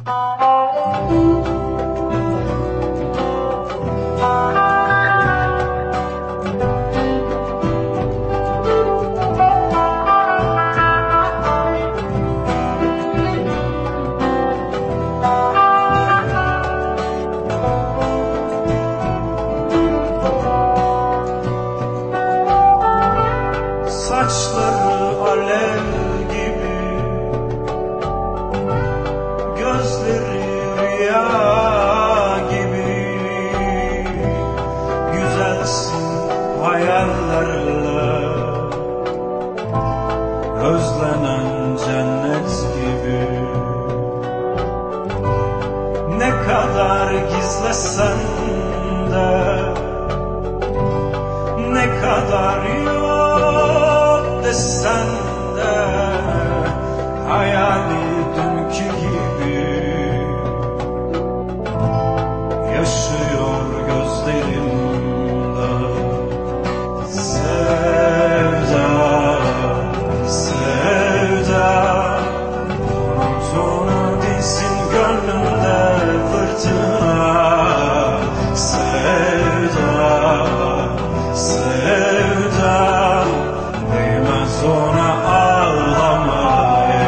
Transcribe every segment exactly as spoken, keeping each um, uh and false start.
Saçları alev gibi, gözleri rüya gibi, güzelsin hayallerle, özlenen cennet gibi. Ne kadar gizlesen de, ne kadar yok desen de, hayali dünkü gibi yaşıyor gözlerimde. Sevda, sevda, sonu dinsin gönlümde fırtına. Sevda, sevda, değmez ona ağlamaya.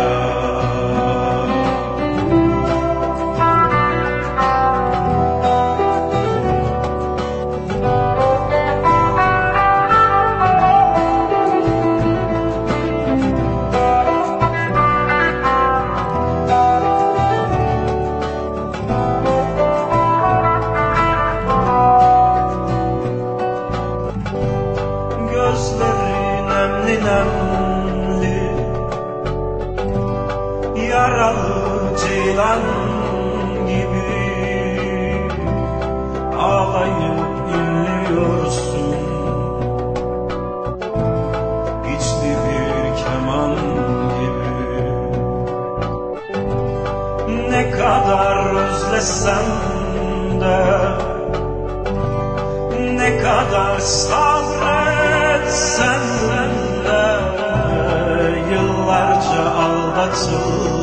Gözleri nemli nemli, yaralı ceylan gibi, ağlayıp inliyorsun, içli bir keman gibi. Ne kadar özlesem de, ne kadar sabretsem de, yıllarca aldatıldım.